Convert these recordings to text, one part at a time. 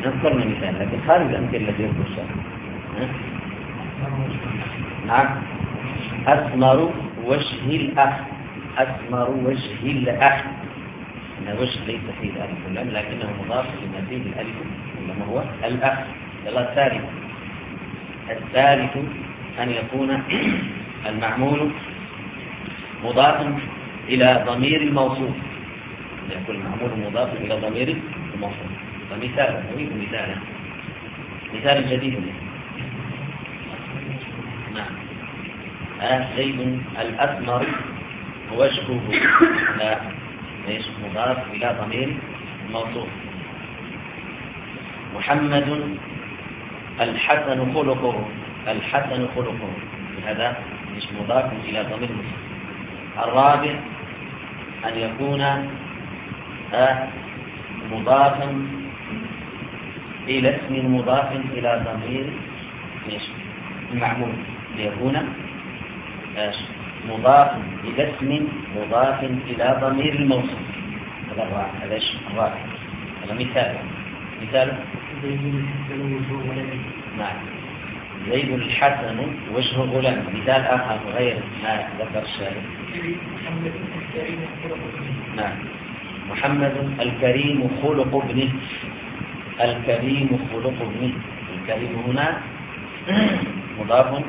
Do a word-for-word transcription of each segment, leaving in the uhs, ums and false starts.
نذكرنا مثال لكن خارج الأمثلة التي يذكر الشارع. نعم. أثمر وجه الأخ. أثمر وجه الأخ. أن وجه ليس فيه الألف واللام لكنه مضاف لما فيه الألف لما هو الأخ. يلا الثالث. الثالث أن يكون المعمول مضاف إلى ضمير الموصوف. يكون المعمول مضاف إلى ضمير الموصوف. فمثال نريد مثالا مثال جديد. نعم. آه زيد الأثمر وجهه. لا ليش مضاف إلى ضمير الموصوف. محمد الحسن خلقه. الحسن خلقه هذا مش مضاف إلى ضمير الموصوف. الرابع أن يكون آه مضافا إلى اسم مضاف إلى ضمير المعمول ليكون مضاف إلى اسم مضاف إلى ضمير الموصوف. هذا الرابع. هذا الرابع. هذا مثال. مثال نعم. زيد الحسن وجه غلام. مثال آخر غير ما ذكر الشارع. نعم. محمد الكريم خلق ابنه. الكريم خلق ابنه. الكريم هنا مضاف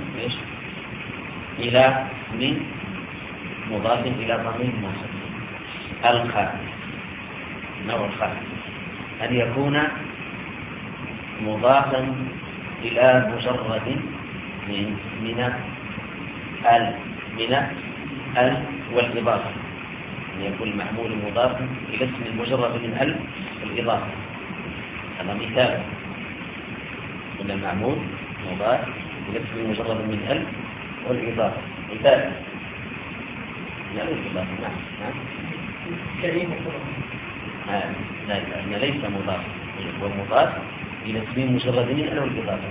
إلى من مضاف إلى ضمير الموصوف. الخامس نوع الخامس أن يكون مضافا إلى مجرد من من ال من ال والإضافة. أن يكون المعمول مضافا إلى اسم المجرد من ال والإضافة. هذا مثال. أن المعمول مضاف إلى اسم المجرد من ال والإضافة. مثال لا الإضافة. نعم. نعم. كريم لا لا ليس مضاف. هو مضاف إلى اسم مجرد من ال والإضافة.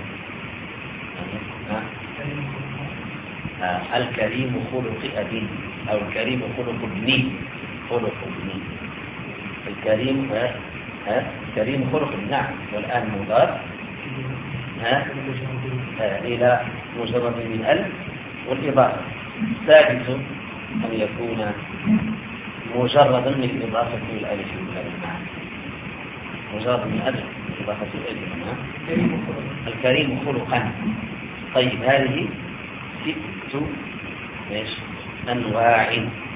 الكريم خلق أبي أو الكريم خلق ابني. خلق ابني. الكريم ها الكريم خلق ابني. نعم. والآن مضاف ها إلى مجرد من ال والإضافة. الثالث أن يكون مجردا من إضافة الألف واللام. مجرد من ألف إضافة الألف. الكريم خلقا. طيب هذه ست إيش أنواع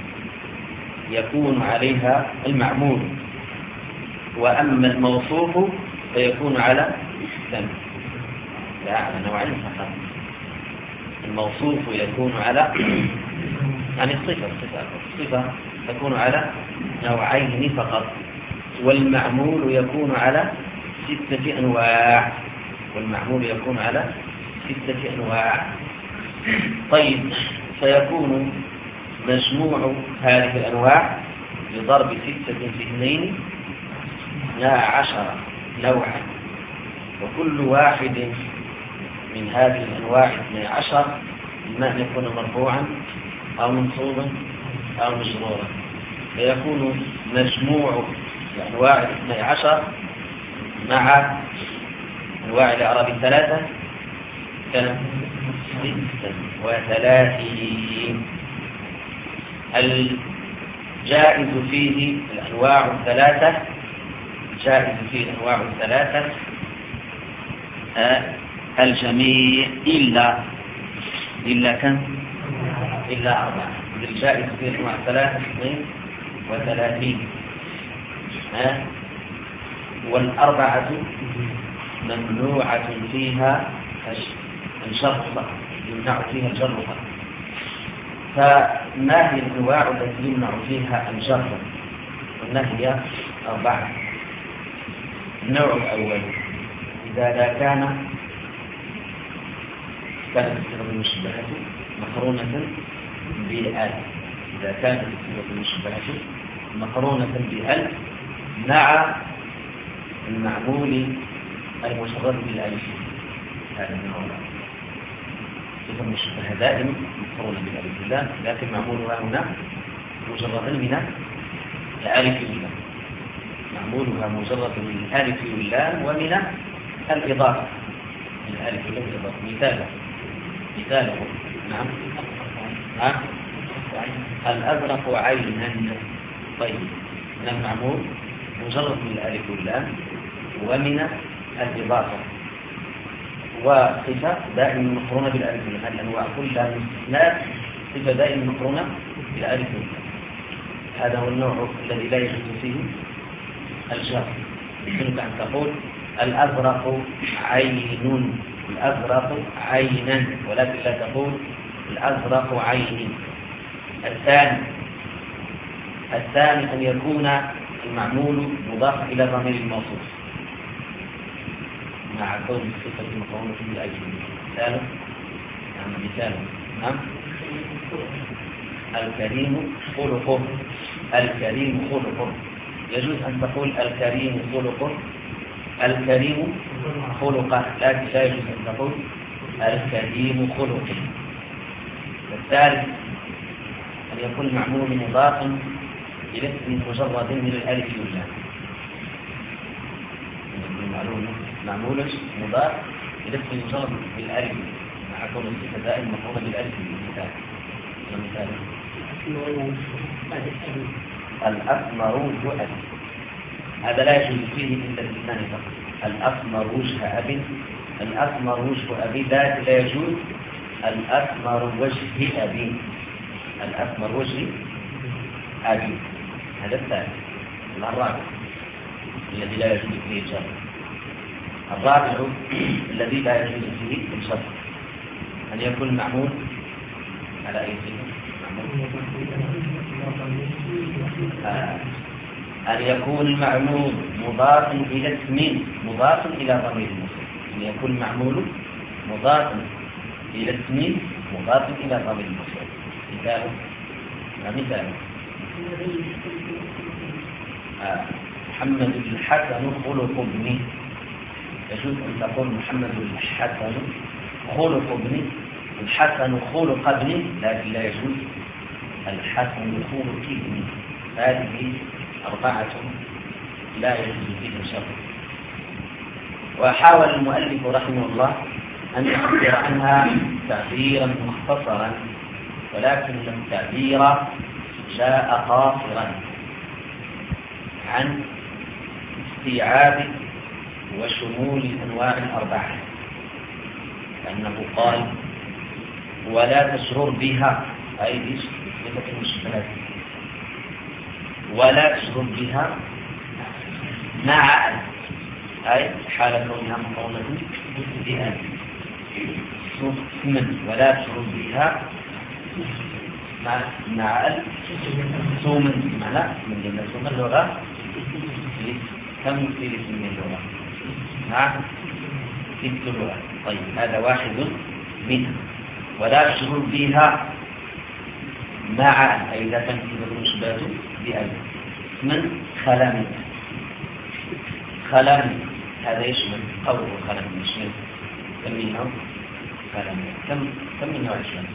يكون عليها المعمول. وأما الموصوف فيكون على ثمن لا على نوعين فقط. الموصوف يكون على عن الصفة. الصفة الصفة تكون على نوعين فقط. والمعمول يكون على ستة أنواع. والمعمول يكون على ستة أنواع. طيب فيكون مجموع هذه الأنواع بضرب ستة في اثنين لا عشرة نوعا. وكل واحد من هذه الأنواع اثني عشر إما أن يكون مرفوعا أو منصوبا أو مجرورا. فيكون مجموع الأنواع الاثني عشر مع أنواع الإعراب الثلاثة كان ستة وثلاثين. الجائز فيه الأنواع الثلاثة. الجائز فيه الأنواع الثلاثة آه الجميع إلا إلا كم إلا أربعة. الجائز فيه الأنواع الثلاثة اثنين وثلاثين. آه والأربعة ممنوعة فيها الجر يمنع فيها الجر. فما هي الأنواع التي يمنع فيها الجر؟ قلنا هي أربعة. النوع الأول إذا كان كانت الصيغة المشبهة مقرونة بأل. إذا كانت الصيغة المشبهة مقرونة بأل مع المعمول المشرد بالألف. هذا النوع الأول. الصيغة المشبهة دائما مقرونة بالألف واللام لكن معمولها هنا مجرد من الألف واللام. معمولها مجرد من الألف واللام ومن الإضافة، من الألف واللام والإضافة. مثاله مثاله نعم نعم الأزرق عينا. طيب من المعمول مجرد من الألف واللام ومن الإضافة، وصفة دائما مقرونة بالألف واللام. الأنواع كلها من استثناء صفة دائما مقرونة بالألف واللام. هذا هو النوع الذي لا يجوز فيه الجر. يمكنك أن تقول الأزرق عين، الأزرق عينا، ولكن لا تقول الأزرق عين. الثاني الثاني أن يكون المعمول مضاف إلى ضمير الموصوف مع كون الصفة المقرونة بالألف. مثاله نعم مثاله نعم الكريم خلقه، الكريم خلقه. يجوز أن تقول الكريم خلقه، الكريم خلقه، لكن لا يجوز أن تقول الكريم خلقه. الثالث أن يكون المعمول مضافا إلى اسم مجرد من الألف واللام. معمول مضاف إلى اسم مجرد بالألف مع كون الصفة دائما مقرونة بالألف. مثال مثال الأسمر وجه أبي، هذا لا يجوز فيه إلا الاثنان فقط. الأسمر وجه أبي، الأسمر وجه أبي ذات لا يجوز. الأسمر وجه أبي، الأسمر وجه أبي، هذا الثالث. الرابع الذي لا يجوز فيه الجر، الرابع الذي لا يجوز فيه الجر أن يكون معمول على أي صفة؟ آه. أن يكون المعمول مضاف إلى اسم مضاف إلى ضمير الموصول. أن يكون المعمول مضاف إلى اسم مضاف إلى ضمير الموصول. مثاله مثاله آه. محمد الحسن خلق ابني. يجوز أن تقول محمد الحسن خلق ابني، الحسن خلق ابني، لكن لا يجوز الحسن خلق ابني. هذه أربعة لا يجوز فيهم شر. وحاول المؤلف رحمه الله أن يعبر عنها تعبيرا مختصرا، ولكن التعبير جاء قاصرا عن استيعاب وشمول الأنواع الأربعة، لأنه قال ولا تشرر بها، أي بصفة المشبهات، ولا تشرر بها مع أي حال كونها مقرونة بأن من ولا تشرر بها مع مع ال ثمن معنى من جملة ثمن اللغة كم في اسم اللغة مع ست لغات. طيب هذا واحد منها. ولا تشرر بها مع أي إذا كانت المشبهة بأل من خلا منه، خلا منه هذا يشمل قوله خلا منه يشمل كم منه خلا منه كم كم من نوع يشمل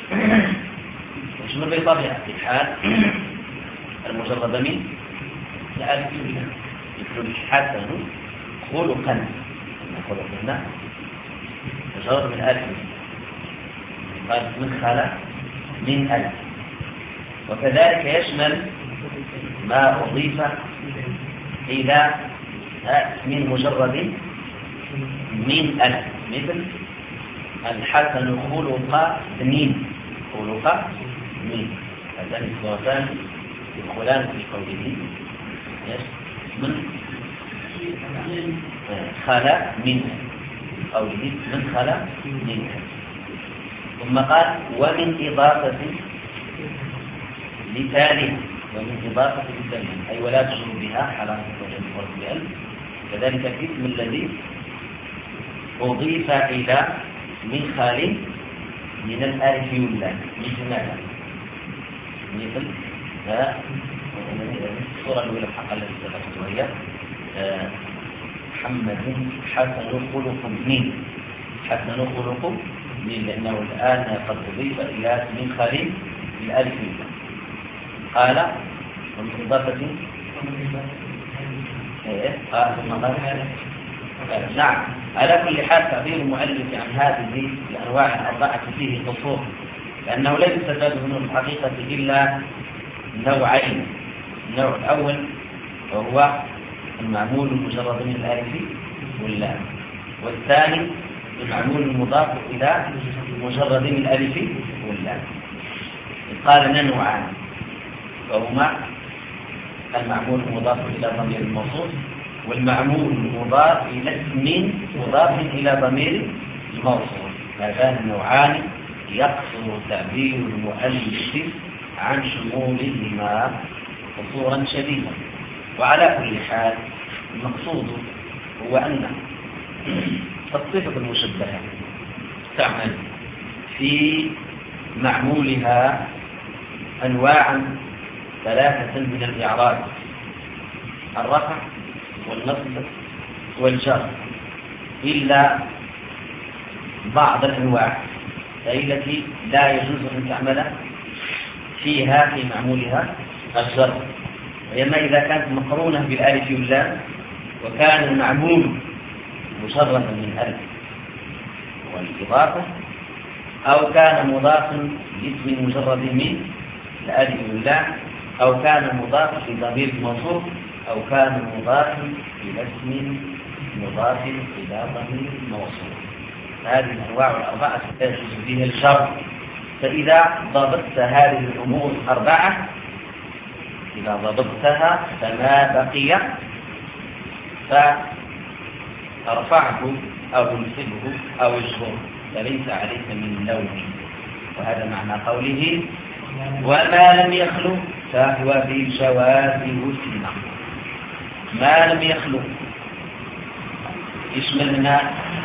يشمل بطبيعة الحال المجرد من الألف واللام. مثل الحسن خلقا، خلقنا مجرد من ألف، قال من خلا من ألف. وكذلك يشمل ما أضيف إلى من مجرد من ألف، مثل الحسن خلق من، خلق من، هذان الصورتان يدخلان في قوله من خلا من، قوله من خلا من. ثم قال ومن إضافة لتالها، ومن إضافة لتالها أي ولا تشرب بها حالات الفرق بألف. كذلك الاسم الذي أضيف إلى من خال من الألف واللام، مثل ماذا؟ مثل الصورة الأولى حق التي سبقت وهي محمد حسن خلق من، حسن خلق من، لأنه الآن قد أضيف إلى من خال الألف واللام. قال ومن إضافة إيه؟ آه ثم قال نعم. على كل حال تعبير المؤلف عن هذه الأنواع الأربعة فيه قصور، لأنه لا يستفاد منه في الحقيقة إلا نوعين. النوع الأول وهو المعمول المجرد من الألف واللام، والثاني المعمول المضاف إلى مجرد من الألف واللام. قال نوعان، وهما المعمول المضاف إلى ضمير الموصول، والمعمول المضاف إلى اسم مضاف إلى ضمير الموصول. هذان النوعان يقصر تعبير المؤلف عن شمولهما قصورا شديدا. وعلى كل حال المقصود هو أن الصفة المشبهة تعمل في معمولها أنواعا ثلاثة من الإعراب: الرفع والنصب والجر، إلا بعض الأنواع أي التي لا يجوز أن تعمل فيها في معمولها الجر، وإما إذا كانت مقرونة بالألف واللام وكان المعمول مجردا من ألف والإضافة، أو كان مضافا لاسم مجرد من الألف واللام، أو كان مضافا لضمير موصوف، أو كان مضافا إلى اسم مضاف إلى ضمير موصوف. هذه الأنواع الأربعة تجوز فيها الجر. فإذا ضبطت هذه الأمور الأربعة، إذا ضبطتها فما بقي فارفعه أو انصبه أو اجبره، فليس عليك من لوم. وهذا معنى قوله وما لم يخلو فهو بالجواز وسمع. ما لم يخلو يشملنا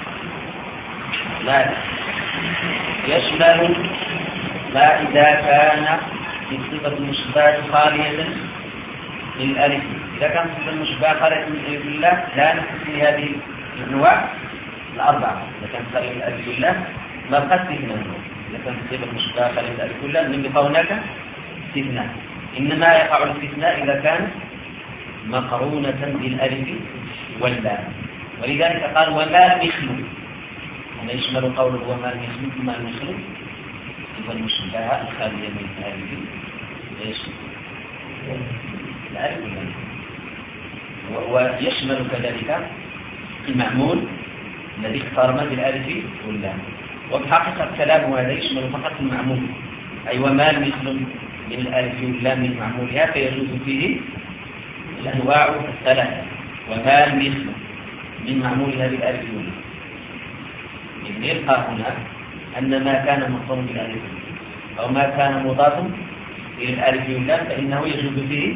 لا يشمل ما إذا كان في صفة المشبهة خالية للألف. إذا كان صفة المشبهة خالية من الألف بالله لا نحسن هذه الأنواع الأربعة. إذا كانت خالية من الألف بالله ما بقى استثناء. إذا كانت صفة المشبهة خالية من الألف بالله لم يبقى هناك استثناء، إنما يقع الاستثناء إذا كان مقرونة بالألف واللام. ولذلك قال وما لم يخلو، هذا يشمل قوله وما لم يخلو ما لم يخلو صفة المشبهة الخالية من الألف ايش؟ الألف واللام. ويشمل كذلك المعمول الذي اقترن بالألف واللام. وبحقيقة الكلام هذا يشمل فقط المعمول، أي وما لم يخلو من الألف واللام من معمولها فيجوز فيه الأنواع الثلاثة. وما لم يخلو من معمولها بالألف واللام، إذن يبقى هنا أن ما كان مقرون بالألف أو ما كان مضافا إلى الألف واللام فإنه يجوز فيه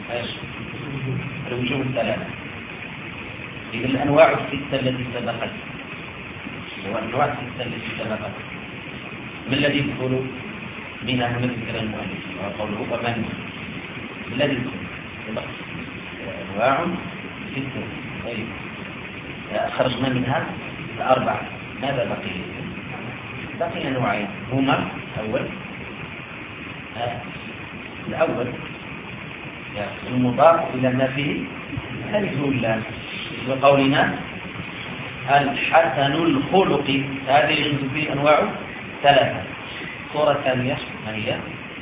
الوجوه الثلاثة. إذن الأنواع الستة التي سبقت والأنواع الستة التي سبقت ما الذي يدخل منها من ذكر المؤلف وقوله وما الذي يدخل؟ أنواع ستة. طيب خرجنا منها الأربعة، ماذا بقي؟ بقي نوعين هما أول آه. الأول المضاف إلى ما فيه الألف واللام، وقولنا الحسن الخلق هذا يجوز فيه أنواع ثلاثة. الصورة الثانية ما هي؟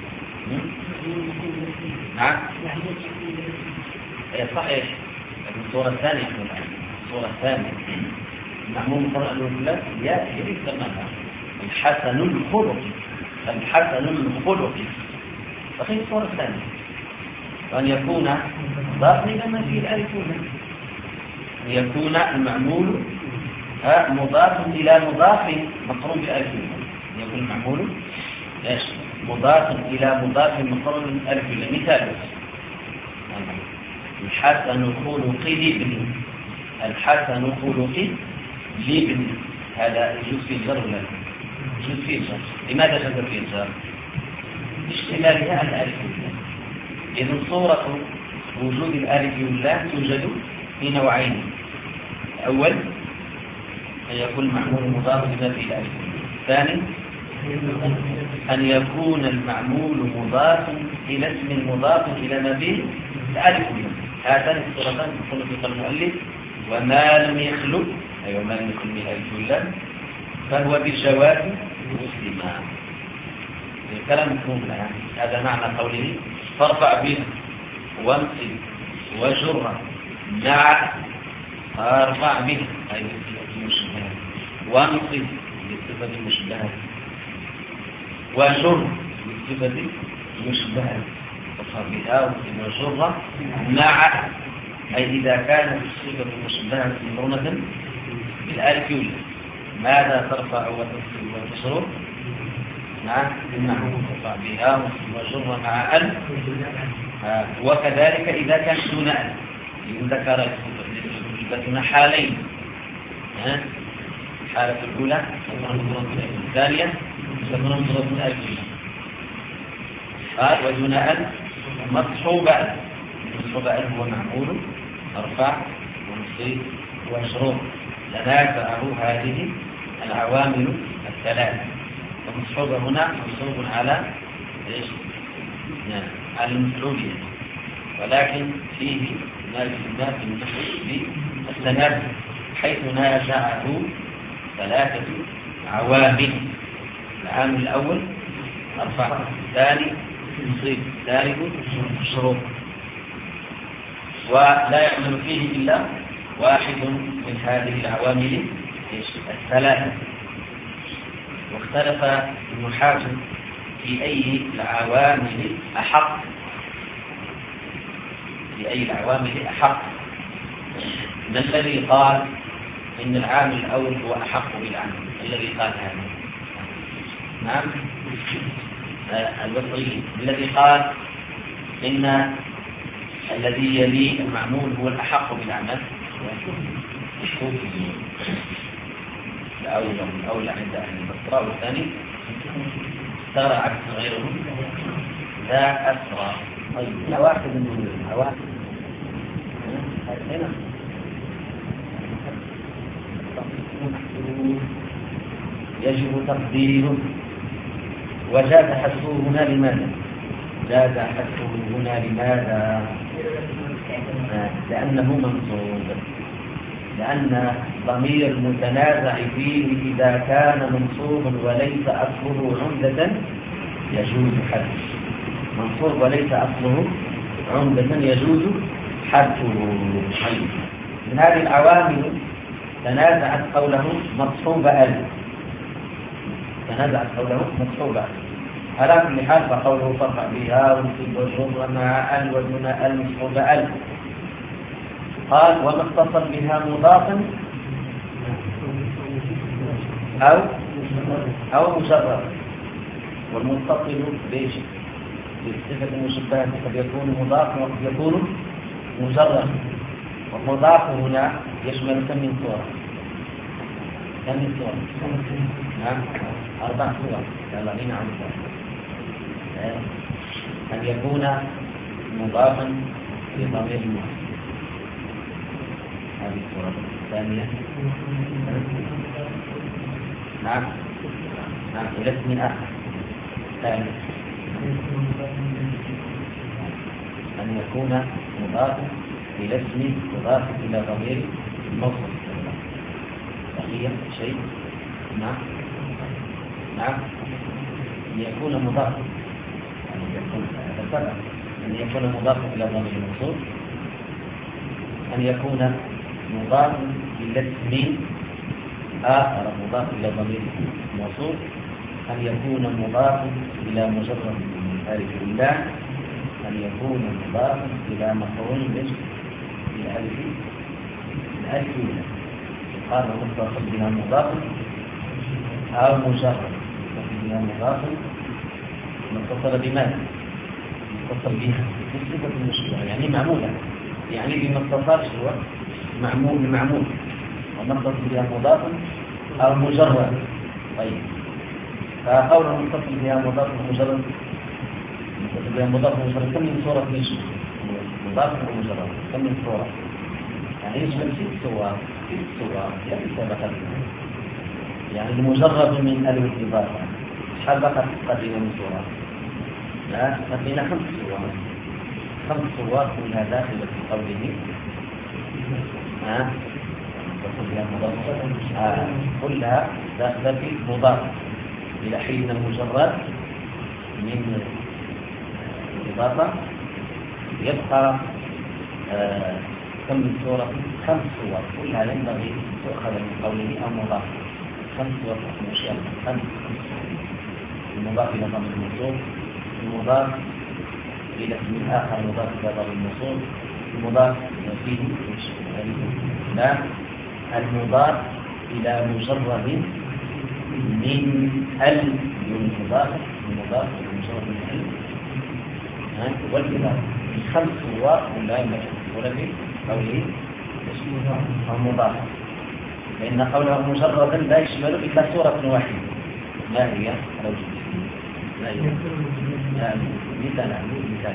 نعم صحيح. الصورة الثانية الصورة الثانية معمول القرآن والله يأتي بالتمام الحسن الخلق الحسن الخلق. فخير الصورة الثانية وأن يكون ضافا إلى ما فيه الألف واللام، أن يكون المعمول مضاف إلى مضاف مقرون بالألف واللام، أن يكون المعمول ايش مضاف إلى مضاف مقرون بالألف واللام. مثال الحسن خلق لابن، الحسن خلق لابن هذا يجوز فيه الجر ولا لا؟ يجوز فيه الجر. لماذا جاز فيه الجر؟ اشتمالها الألف واللام. إذن صورة وجود الألف واللام توجد في نوعين: الأول أن يكون المعمول مضاف لما فيه الألف، الثاني أن يكون المعمول مضاف إلى اسم مضاف إلى ما فيه الألف واللام. هاتان الصورتان تكون في قول المؤلف وما لم يخلو أي وما لم يخلو من ألف واللام فهو بالجواز مسلما. الكلام مفهوم يعني هذا معنى قوله فارفع به وانصب وجر مع فارفع به أي بالصفة المشبهة وانصب بالصفة المشبهة وجر بالصفة المشبهة وصرفها وجر مع أي إذا كانت الصفة المشبهة مقرونة بالألف واللام ماذا ترفع وتنصب وتجر؟ نعم نعم ترفع بها وجر مع ألف آه. وكذلك إذا كان دون ألف ذكر يثبتنا حالين آه. الحالة الأولى الثانية تكون مضروبة من ألف قال ودون ألف مصحوب ألف مصحوب ألف هو معمول أرفع ونصيب وشروط تنازعه هذه العوامل الثلاث ومصحوب هنا منصوب على ايش؟ نعم على المفعولية ولكن فيه ما يسمى بالنحو بالتنازع حيث نازعه ثلاثة عوامل. العامل الأول أرفع الثاني نصيب الثالث شروط ولا يعمل فيه إلا واحد من هذه العوامل الثلاثة. واختلف النحاة في أي العوامل أحق في أي العوامل أحق من الذي قال إن العامل الأول هو أحق بالعامل الذي قال هذا؟ نعم البصري الذي قال إن الذي يلي المعمول هو الأحق بالعمل الأول الأول عند أهل البصرة والثاني ترى عكس غيره ذا أسرى. طيب لا واحد من الواحد هنا يجب تقديره وجاز حذفه هنا لماذا؟ جاز حذفه هنا لماذا؟ لأنه منصوب لأن ضمير المتنازع فيه إذا كان منصوبا وليس أصله عمدة يجوز حذفه منصوب وليس أصله عمدة يجوز حذفه. من هذه العوامل تنازعت قوله مصحوب ألف تنازعت قوله مصحوب ألف على كل حال فقوله فرفع بها ونصب والجر مع أل ودون أل مصحوب ألف. قال وما اتصل بها مضافا أو أو مجرد والمتصل بإيش؟ بالصفة المشبهة قد يكون مضافا وقد يكون مجرد. والمضاف هنا يشمل كم من صورة؟ كم من صورة؟ نعم أربع صور يلا هنا عن أن يكون مضافا لضمير المؤنث هذه الصورة الثانية. نعم نعم إلى اسم آخر ثاني أن يكون مضافا إلى اسم مضاف إلى ضمير الموصل بقية شيء. نعم نعم أن يكون مضافا أن يكون هذا أن يكون مضافا إلى ضمير الموصول أن يكون مضاف إلى اسم آخر مضاف إلى ضمير الموصول أن يكون مضاف إلى مجرد من ألف الله أن يكون مضاف إلى مفعول به الألف الألف الله قال متصل بها مضاف أو مجرد متصل بها مضاف متصل بماذا؟ متصل بها بصفة المشبهة يعني معمولة يعني بما اتصلش هو معمول بمعمول ومتصل بها مضاف أو مجرد. طيب فقوله متصل بها مضاف مجرد متصل بها مضاف مجرد كم من صورة ليش مضاف ومجرد كم من صورة يعني يشمل ست صور ست صور يعني سبقت يعني المجرد من ألف الإضافة سبقت قديم من صورة لا لقينا خمس صور خمس صور كلها داخلة في قوله ها آه. كلها داخلة في مضاف إلى حين المجرد من الإضافة. يبقى آه كم صورة؟ خمس صور كلها ينبغي تؤخذ من قوله أو مضاف. خمس صور أشياء خمس المضاف إلى ضمير الموصول، المضاف إلى اسم آخر مضاف إلى ضمير الموصول، المضاف فيه لا المضاف إلى مجرد من ال المضاف المضاف إلى مجرد من ال والإضافة. خمس صور لا يمكن في قوله المضاف، لأن قوله مجردا لا يشمل إلا صورة واحدة. ما هي؟ ما هي؟ مثال مثال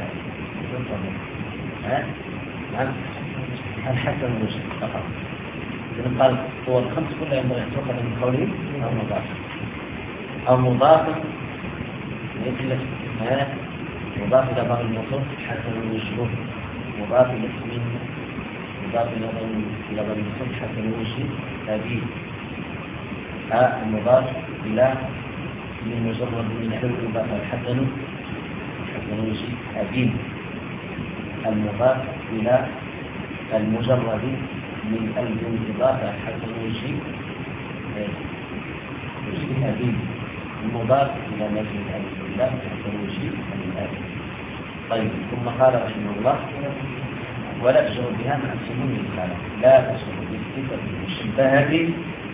ها نعم الحسن الموجود فقط. إذن قال هو الخمس كلها ينبغي أن تؤخذ من قوله أو مضاف أو مضاف مثل ها مضاف إلى ضمير الموصول حسن الوجه، مضاف إلى اسم مضاف إلى ضمير الموصول حسن الوجه أبيه. ها المضاف إلى من مجرد من حلو الإضافة الحسن حسن الوجه أبيه. المضاف إلى المجرد من الإضافة حسن الوجه وجه أبيه. المضاف إلى نفي الألف بالله حسن الوجه الأبيه. طيب ثم قال رحمه الله ولا تشعر بها مع السمون الثالث، لا تشعر بالصفة المشبهة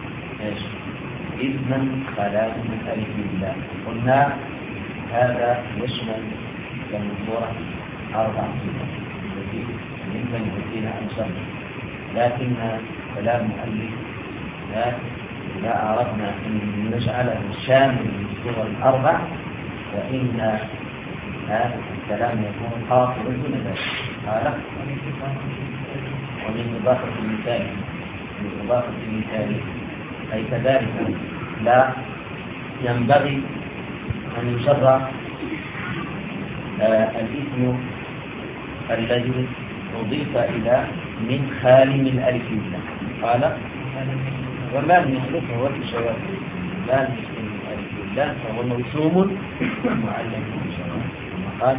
إذنا خلا من ألف بالله. قلنا هذا يشمل من صورة أربع صفات التي يمكن يؤتينا أنشر، لكن كلام المؤلف لا إذا أردنا أن نجعله شامل للصور الأربع فإن هذا الكلام يكون قاصرا دون ذلك. قال ومن إضافة المثال من إضافة المثال أي كذلك لا ينبغي أن يشرع آه الاسم الذي أضيف إلى من خال من ألف بالله. قال وما المخلوق هو الشواذ، لا المسلم من ألف بالله فهو موسوم معلم بالشواذ. قال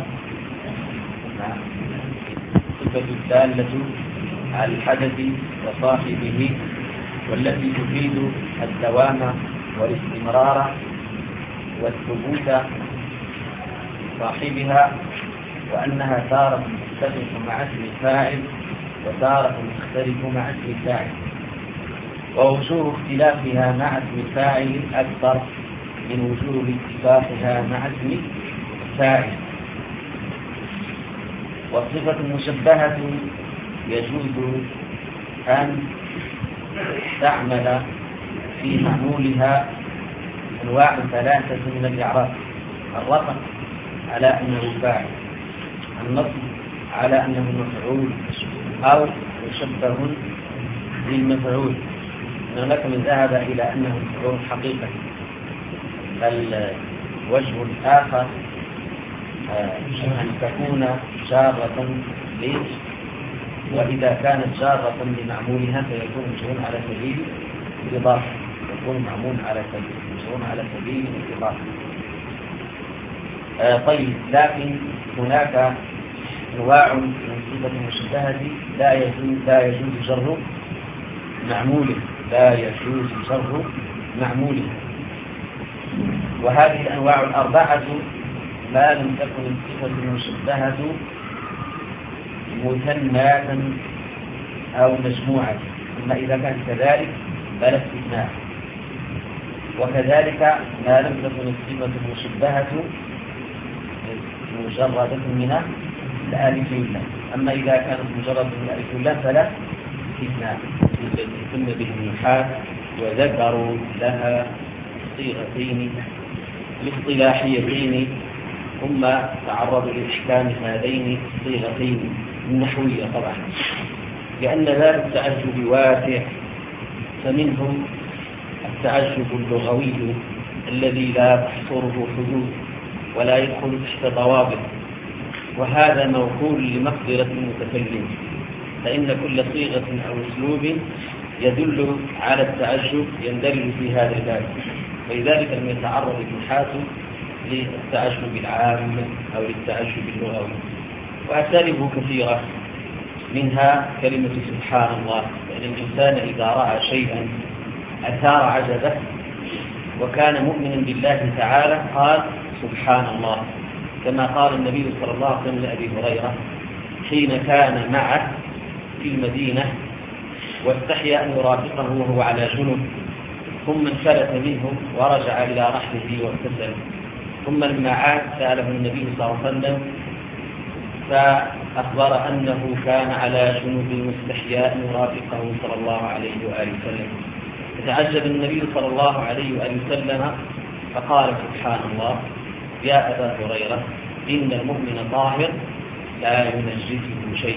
صفة الدالة على الحدث وصاحبه والتي تفيد الدوام والاستمرار والثبوت صاحبها، وأنها تارة تتفق مع اسم الفاعل وتارة تختلف مع اسم الفاعل، ووجوه اختلافها مع اسم الفاعل أكثر من وجوه اتفاقها مع اسم الفاعل. والصفة المشبهة يجوز أن تعمل في معمولها أنواع ثلاثة من الإعراب: الرفع على أنه فاعل، النصب على أنه مفعول، أو مشبه بالمفعول. هناك من ذهب إلى أنه مفعول حقيقة. الوجه الآخر أن تكون جارة ليش، وإذا كانت جارة لمعمولها فيكون مجرور على سبيل الإضافة، يكون معمول على سبيل مجرور على سبيل الإضافة. آه طيب، لكن هناك أنواع من الصفة المشبهة لا يجوز لا يجوز جر معموله، لا يجوز جر معموله. وهذه الأنواع الأربعة ما لم تكن الصفة المشبهة مثناة أو مجموعة، أما إذا كان كذلك فلا استثناء. وكذلك ما لم تكن الصفة المشبهة مجردة من الألف واللام، أما إذا كانت مجردة من الألف واللام فلا استثناء. يسمى به النحاة وذكروا لها صيغتين الاصطلاحيتين، ثم تعرضوا لإحكام هذين الصيغتين النحوية طبعا، لأن ذلك التعجب واسع، فمنهم التعجب اللغوي الذي لا تحصره حدود ولا يدخل تحت ضوابط، وهذا موكول لمقدرة المتكلم، فإن كل صيغة أو أسلوب يدل على التعجب يندرج في هذا الباب، ولذلك لم يتعرض النحاة للتعجب العام أو للتعجب اللغوي. وأساليبه كثيرة، منها كلمة سبحان الله، لأن الإنسان إذا رأى شيئا أثار عجبه وكان مؤمنا بالله تعالى قال سبحان الله، كما قال النبي صلى الله عليه وسلم لأبي هريرة حين كان معه في المدينة واستحيا أن يرافقه وهو على جنب، ثم انفلت منه ورجع إلى رحله واغتسل، ثم لما عاد سأله النبي صلى الله عليه وسلم فأخبر أنه كان على جنب مستحيا أن يرافقه صلى الله عليه وآله وسلم. فتعجب النبي صلى الله عليه وآله وسلم فقال سبحان الله يا أبا هريرة إن المؤمن طاهر لا ينجسه شيء.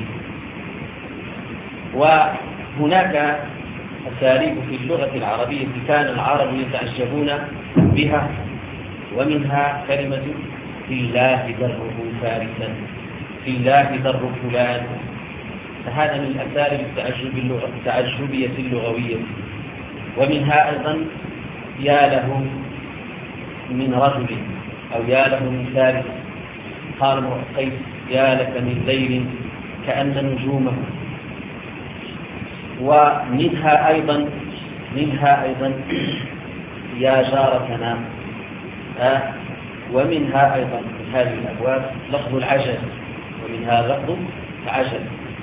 وهناك أساليب في اللغة العربية كان العرب يتعجبون بها، ومنها كلمة في الله دره فارسا، في الله در فلان، فهذا من أساليب التعجب اللغة التعجبية اللغوية. ومنها أيضا يا له من رجل أو يا له من فارس، قال امرؤ قيس يا لك من ليل كأن نجومه. ومنها أيضا منها أيضا يا جارتنا، آه ومنها أيضا في هذه الأبواب لفظ العجل، ومنها لفظ العجل.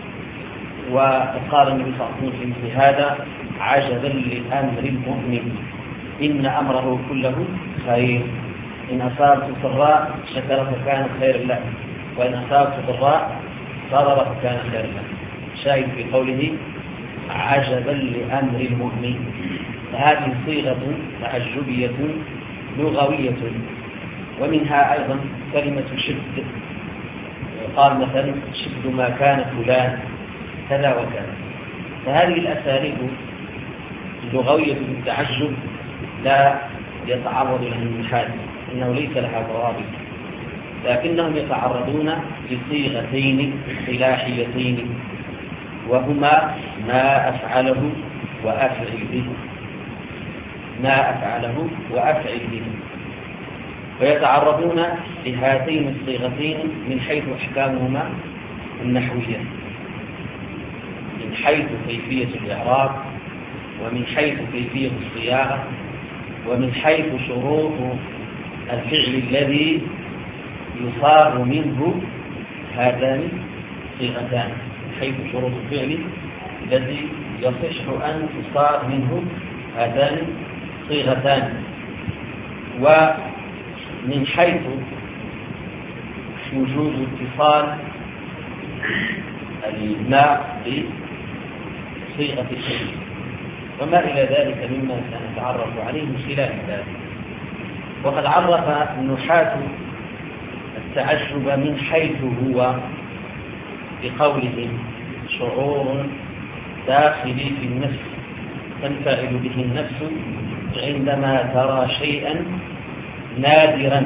وقال النبي صلى الله عليه وسلم في مثل هذا عجبا لأمر المؤمن إن أمره كله خير، إن أصابت سراء شكر فكان خير له، وإن أصابت ضراء صبر فكان خير له. شاهد في قوله عجبا لأمر المؤمن، فهذه صيغة تعجبية لغوية. ومنها أيضا كلمة شد، قال مثلا شد ما كان فلان كذا وكذا. فهذه الأساليب اللغوية بالتعجب لا يتعرض لها النحاة، إنه ليس لها ضوابط، لكنهم يتعرضون لصيغتين اصطلاحيتين، وهما ما أفعله وأفعل به، ما أفعله وأفعل به. ويتعرضون لهاتين الصيغتين من حيث أحكامهما النحوية، من حيث كيفية الإعراب، ومن حيث كيفية الصياغة، ومن حيث شروط الفعل الذي يصار منه هذان صيغتان، من حيث شروط الفعل الذي يصح أن تصار منه هذان صيغتان، ومن حيث وجود اتصال الماء بصيغة الشيء، وما إلى ذلك مما سنتعرف عليه من خلال ذلك. وقد عرف النحاة التعجب من حيث هو بقولهم شعور داخلي في النفس تنفعل به النفس عندما ترى شيئا نادرا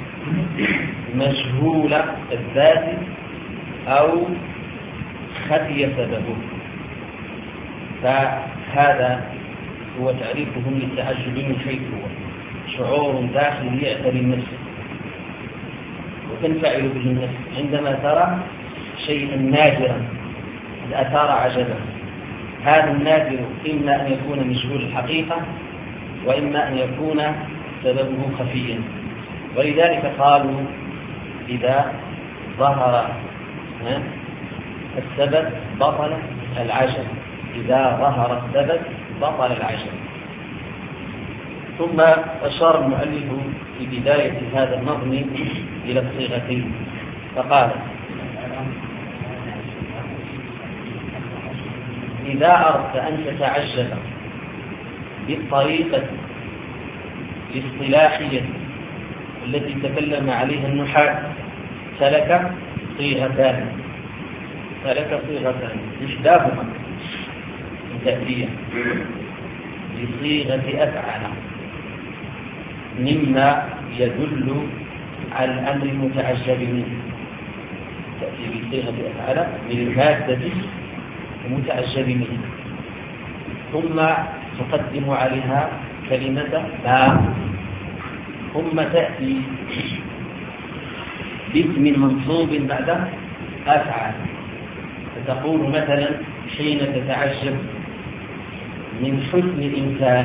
مجهول الذات أو خفي سببه. فهذا هو تعريفهم للتعجب من حيث هو شعور داخلي يعتري النفس وتنفعل به النفس عندما ترى شيئا نادرا أثار عجبا. هذا النادر إما أن يكون مجهول الحقيقة، وإما أن يكون سببه خفيا. ولذلك قالوا إذا ظهر السبب بطل العجب، إذا ظهر السبب بطل العجب. ثم أشار المؤلف في بداية هذا النظم إلى الصيغتين فقال إذا أردت أن تتعجب بالطريقة الاصطلاحية التي تكلم عليها النحاة فلك صيغتان فلك صيغتان إحداهما تأتية بصيغة أفعل مما يدل على الأمر المتعجب منه، تأتي بصيغة أفعل من المادة المتعجب منها، ثم تقدم عليها كلمة ما، ثم تأتي باسم منصوب بعد أفعل، فتقول مثلا حين تتعجب من حسن الإنسان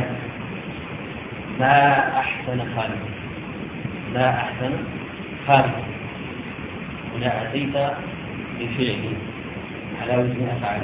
ما أحسن خالد، ما أحسن خالد. هنا أتيت بفعل على وزن أفعل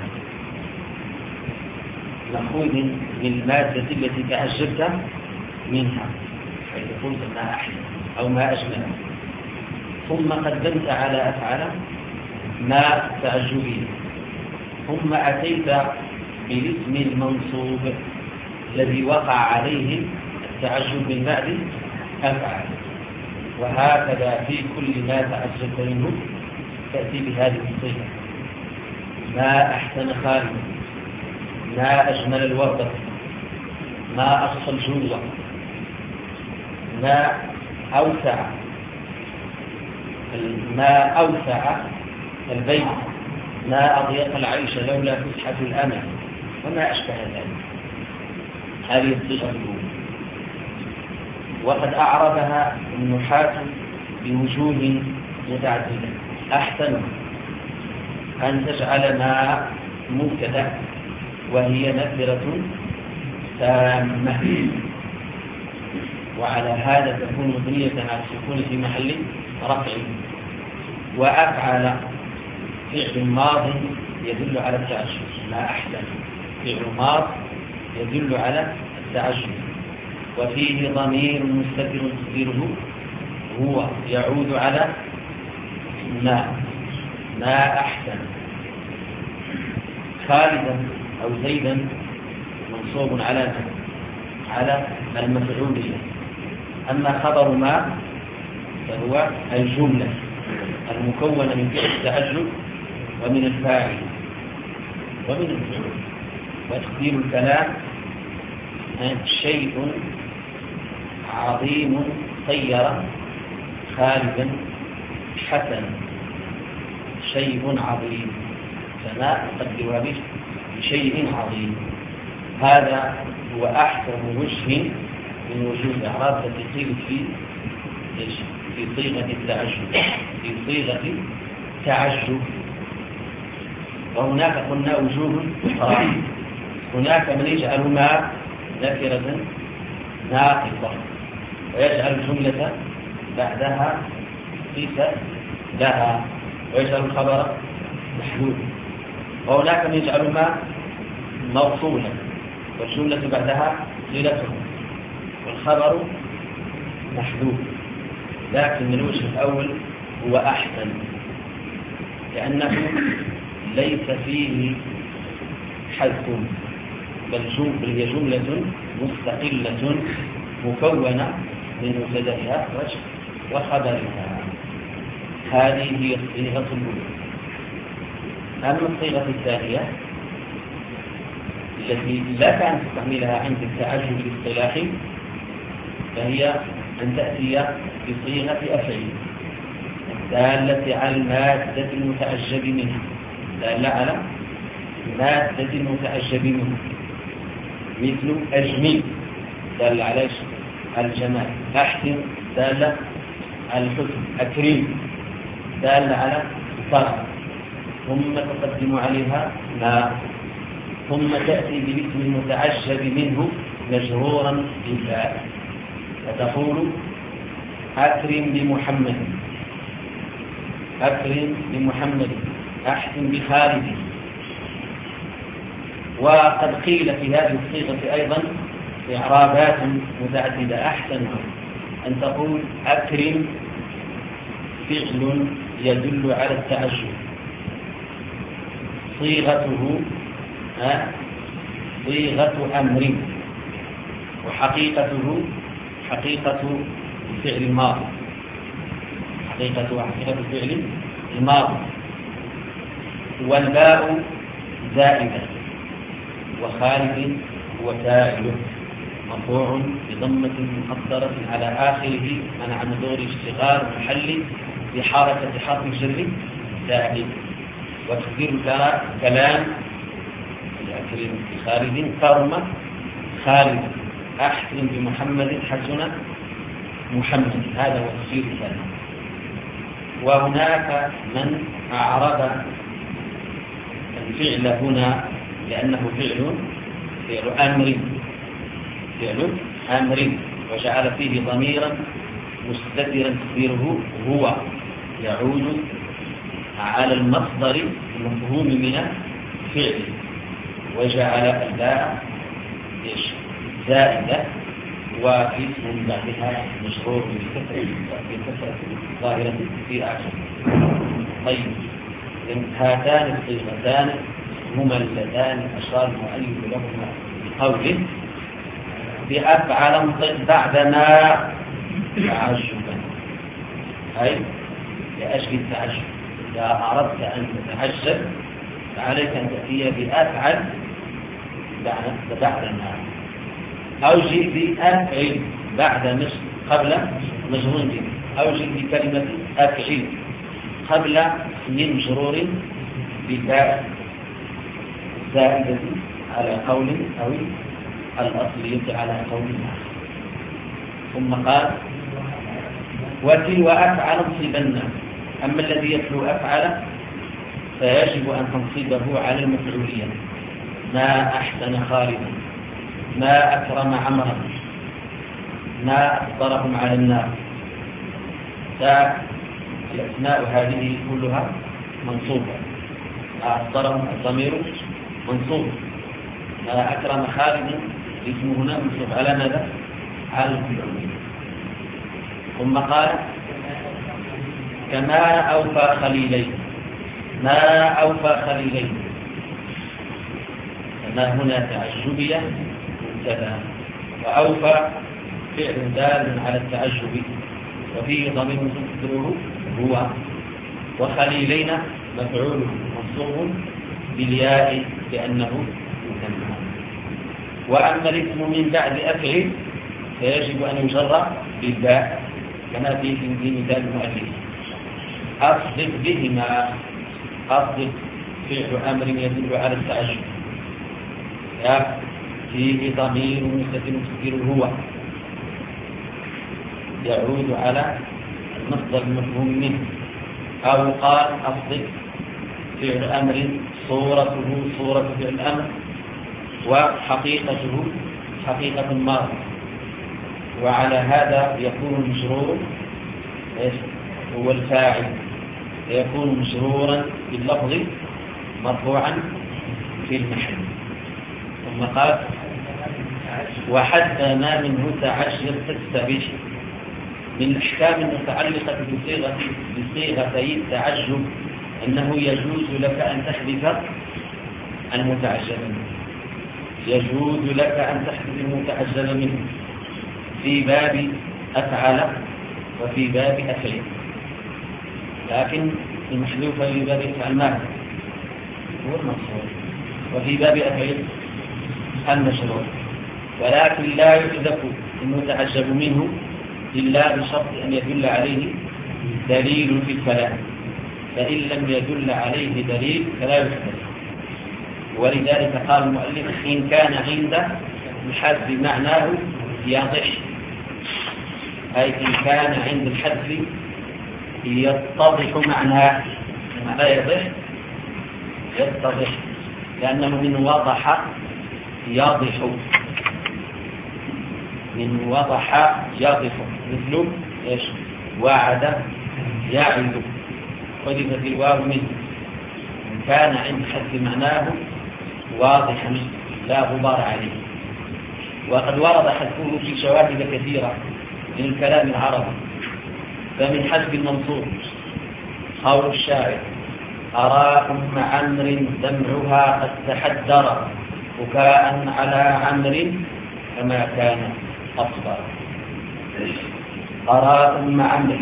مأخوذ من المادة التي تعجبت منها، حيث قلت ما أحسن أو ما أجمل، ثم قدمت على أفعل ما تعجبه، ثم أتيت بالاسم المنصوب الذي وقع عليه التعجب من بعد أفعل. وهكذا في كل ما تعجبت منه تأتي بهذه الصيغة: ما أحسن خالد، ما أجمل الوردة، ما أقصى الجوة، ما أوسع ما أوسع البيت، ما أضيق العيش لولا فسحة الأمل، وما أشبه ذلك. هذه الصيغة الأولى، وقد أعربها النحاة بوجوه متعددة. أحسن أن تجعل ما مبتدأ وهي نكرة تامة، وعلى هذا تكون مبنية على السكون في محل رفع. وأفعل فعل ماض يدل على التعجب، ما أحسن فعل ماض يدل على التعجب، وفيه ضمير مستتر تقديره هو يعود على ما ما أحسن. خالدا أو زيدا منصوب على على المفعولية. أما خبر ما فهو الجملة المكونة من فعل التعجب ومن الفاعل ومن المفعول. وتقدير الكلام شيء عظيم طير خالدا حسنا، شيء عظيم، فما نقدرها به بشيء عظيم. هذا هو أحسن وجه من وجوه الإعراب التي قيلت في في صيغة التعجب، في صيغة تعجب. وهناك قلنا وجوه أخرى. هناك من يجعل ما نكرة ناقصة ويجعل الجملة بعدها صفة لها ويجعل الخبر محدود، وهناك من يجعل ما موصولا والجملة بعدها صلته والخبر محدود. لكن من الوجه الأول هو أحسن، لأنه ليس فيه حذف، بل هي جملة مستقلة مكونة من مبتدأها وخبرها. هذه هي الصيغة الأولى. أما الصيغة الثانية التي لا كان تستعملها عند التعجب الاصطلاحي فهي أن تأتي بصيغة أفعل دالة على المادة المتعجب منها، دالة على مادة المتعجب منها، مثل أجمل دالة على الجمال، أحسن دالة على الحسن، أكرم دالة على الكرم. ثم تقدم عليها ما، ثم تأتي بالاسم المتعجب منه مجرورا بالفاء، فتقول أكرم بمحمد، أكرم بمحمد، أحسن بخالد. وقد قيل في هذه الصيغة أيضا إعرابات متعددة. أحسن أن تقول أكرم فعل يدل على التعجب، صيغته صيغة أمر، وحقيقته حقيقة الفعل الماضي، حقيقة حقيقة الفعل الماضي. والباء زائدة، وخالد هو فاعل مرفوع بضمة مقدرة على آخره منع من ظهور اشتغال محل بحركة حرف الجر زائد. وتقدير كلام خالد كرم خالد أحسن بمحمد حسن محمد، هذا هو تفسير الكلام. وهناك من أعرض الفعل هنا لأنه فعل فعل أمر فعل أمر وجعل فيه ضميرا مستترا تقديره هو يعود على المصدر المفهوم من الفعل، وجعل الباء زائدة واسم بعدها مشهور بالكسرة الظاهرة في آخر. طيب، هاتان الصيغتان هما اللذان أشار المؤلف لهما بقوله بأفعل بعدما تعجبا، أي لأجل التعجب. إذا أردت أن تتعجب فعليك أن تأتي بأفعل بعدما، أو جئ بأفعل بعد مش قبل مجرور، أو جئ بكلمة أفعل قبل من مجرور بتاء زائدة على قول أو الأصلية على قول آخر. ثم قال وتلو أفعل انصبن، أما الذي يتلو أفعل فيجب أن تنصبه على المفعولية. ما أحسن خالدا، ما أكرم عمرا، ما أكثرهم على النار. فالأسماء هذه كلها منصوبة. ما أكثرهم الضمير منصوب، ما أكرم خالدا اسمه هنا منصوب على ماذا؟ على المفعولية. ثم قال كما أوفى خليلين، ما أوفى خليلين، فما هنا تعجبية مبتدأ، وأوفى فعل دال على التعجب وفيه ضمير مستتره هو، وخليلين مفعول منصوب بالياء لأنه مثنى. وأما الاسم من بعد أفعل فيجب أن يجر بالباء كما في مثال المؤلف. أصدق بهما، أصدق فعل أمر يدل على التعجب فيه ضمير مستتر تذكر هو يعود على المصدر المفهوم منه. أو قال أصدق فعل أمر صورته صورة فعل الأمر وحقيقته حقيقة الماضي، وعلى هذا يكون مجرور هو الفاعل، يكون مجرورا باللفظ مرفوعا في المحل. ثم قال وحتى ما منه تعجب تستبش، من الأحكام المتعلقة بصيغة بصيغتي التعجب أنه يجوز لك أن تحذف المتعجب منه، يجوز لك أن تحذف المتعجب منه في باب أفعل وفي باب أفعل، لكن المحذوف في باب أفعل ماذا هو المقصود، وفي باب أفعل المشروع، ولكن لا يحذف المتعجب منه إلا بشرط أن يدل عليه دليل في الكلام، فإن لم يدل عليه دليل فلا يحذف. ولذلك قال المؤلف إن كان عند الحذف معناه يضح، أي إن كان عند الحذف يتضح معناه، معناه يضح يتضح، لأنه من وضح يضح، من وضح يضح، مثل إيش؟ وعد يعد، حذفت الواو منه. إن كان عند حذف معناه واضحا لا غبار عليه. وقد ورد حذفه في شواهد كثيرة من الكلام العربي، فمن حذف المنصوب قول الشاعر أرى أم عمرو دمعها قد تحدر بكاء على عمرو كما كان أصبر. أرى أم عمرو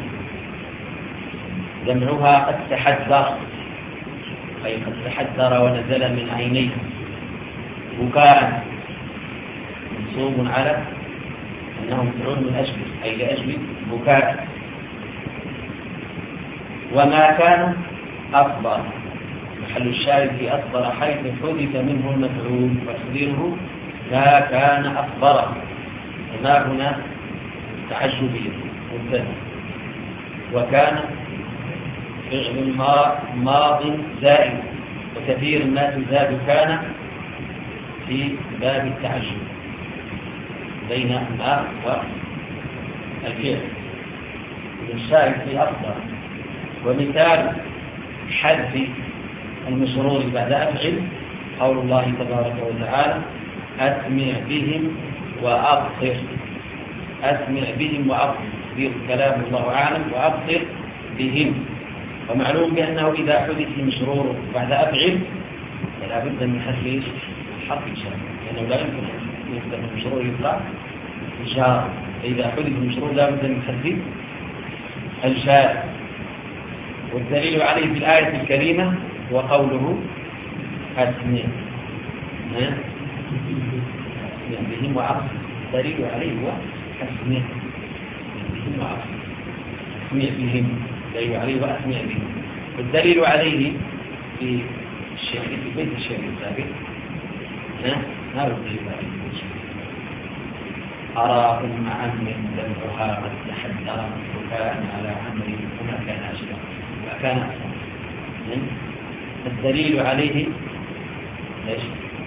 دمعها قد تحدر، أي قد تحدر ونزل من عينيه. بكاء منصوب على أنه مفعول من أجل، أي لأجل بكاء. وما كان أكبر. محل الشاهد في أكبر حيث حدث منه المفعول وتقديره لا كان أكبر، وما هنا تعجبية مبتدأ، وكان فعل ماض زائد، وكثير ما تزاد كان في باب التعجب بين ما والفعل. الشاهد في أكبر. ومثال حذف المشرور بعد أفعل قول الله تبارك وتعالى أسمع بهم وأبصر. أسمع بهم وأبصر كلام الله أعلم، وأبصر بهم. ومعلوم بأنه إذا حدث المشرور بعد أفعل فلا بد من حذف حرف الجر، لأنه لا يمكن أن يصدر المشرور يطلع جار، فإذا حدث المشرور لا بد من حذف الجار. والدليل عليه في الآية الكريمة وقوله أسمع بهم وأبصر. الدليل عليه هو أسمع بهم وأبصر. أسمع بهم الدليل عليه وأسمع بهم. والدليل عليه في الشعر في بيت الشعر السابق ما هو الدليل عليه؟ أرى أم عم دمعها قد تحدى وكان على عمري وما كان أشبه وكان أحسن. الدليل عليه ايش؟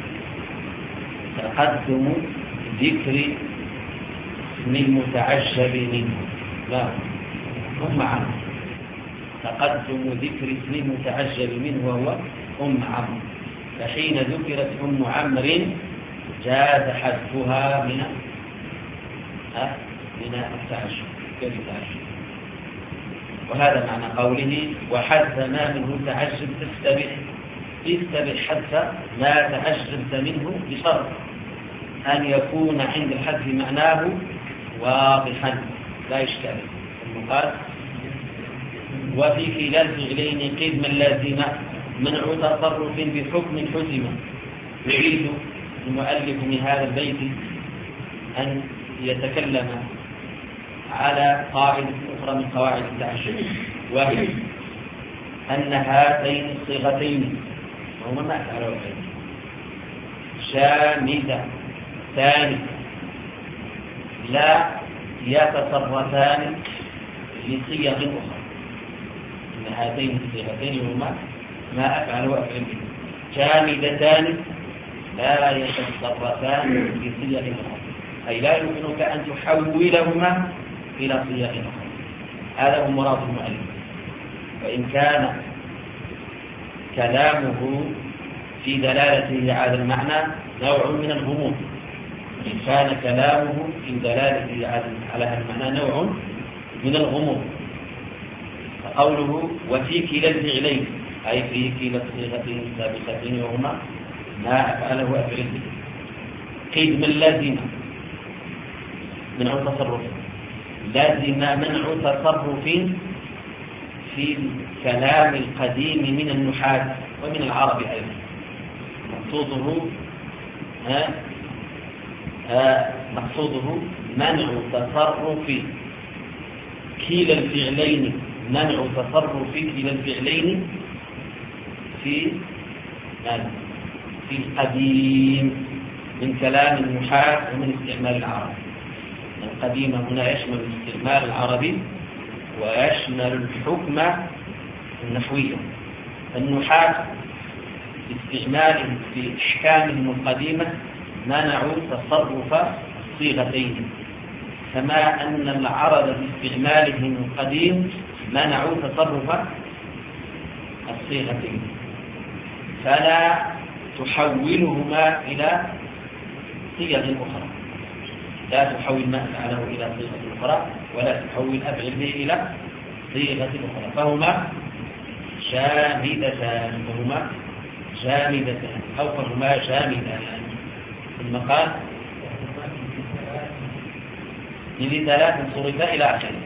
تقدم ذكر اسم المتعجب منه. لا أم عم، تقدم ذكر اسم المتعجب منه وهو أم عم، فحين ذكرت أم عمرو جاز حذفها من من التعجب كالتعجب. وهذا معنى قوله وحذف ما منه تعجب تستبح. تستبح حذف ما تعجبت منه بشرط أن يكون عند الحذف معناه واضحا لا يشكل. المقال وفي كلا الفعلين قدما لازما منع تصرف بحكم حزم. يريد المؤلف من هذا البيت أن يتكلم على قاعدة أخرى من قواعد التعجب، وهي أن هاتين الصيغتين وهما ما أفعلوا جامدتان لا يتصرفان لصيغ أخرى. أن هاتين الصيغتين هما ما أفعل وأفعل به جامدتان لا يتصرفان لصيغ أخرى، أي لا يمكنك أن تحولهما إلى صيغ أخرى. هذا هو مراد المؤلف. وإن كان كلامه في دلالته على المعنى نوع من الغموض، إن كان كلامه في دلالته على المعنى نوع من الغموض. فقوله وفي كلا الفعلين أي في كلا الصيغتين السابقتين وهما ما أفعله وأفعل به قدما لازم منع تصرف، لازم منع تصرف في الكلام القديم من النحاة ومن العرب أيضا. مقصوده ها ها مقصوده منع تصرف كلا الفعلين، منع تصرف كلا الفعلين في في القديم من كلام النحاة ومن استعمال العرب. القديم هنا يشمل الاستعمال العربي ويشمل الحكم النحوي. النحاة باستعمالهم في أحكامهم القديمة منعوا تصرف صيغتين، كما أن العرب باستعمالهم القديم منعوا تصرف الصيغتين، فلا تحولهما إلى صيغ أخرى. لا تحول ما أفعله إلى صيغة أخرى ولا تحول أفعل به إلى صيغة أخرى، فهما جامدتان فهما جامدتان أو فهما جامدان. المقال لثلاث صرفا إلى آخره.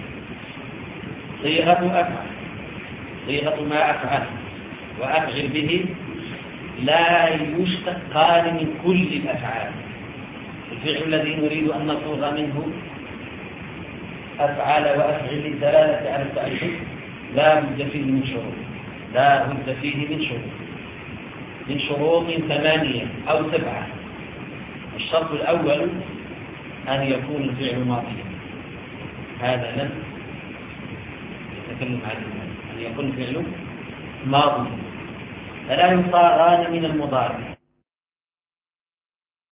صيغة أفعل، صيغة ما أفعل وأفعل به لا يشتقان من كل الأفعال. الفعل الذي نريد أن نصوغ منه أفعل وأفعل للدلالة على التعجب لا بد فيه من شروط. لا بد فيه من شروط من شروط ثمانية أو سبعة. الشرط الأول أن يكون الفعل ماضيا، هذا لم يتكلم عنه، أن يكون الفعل ماضيا، فلا يصاران من المضارع،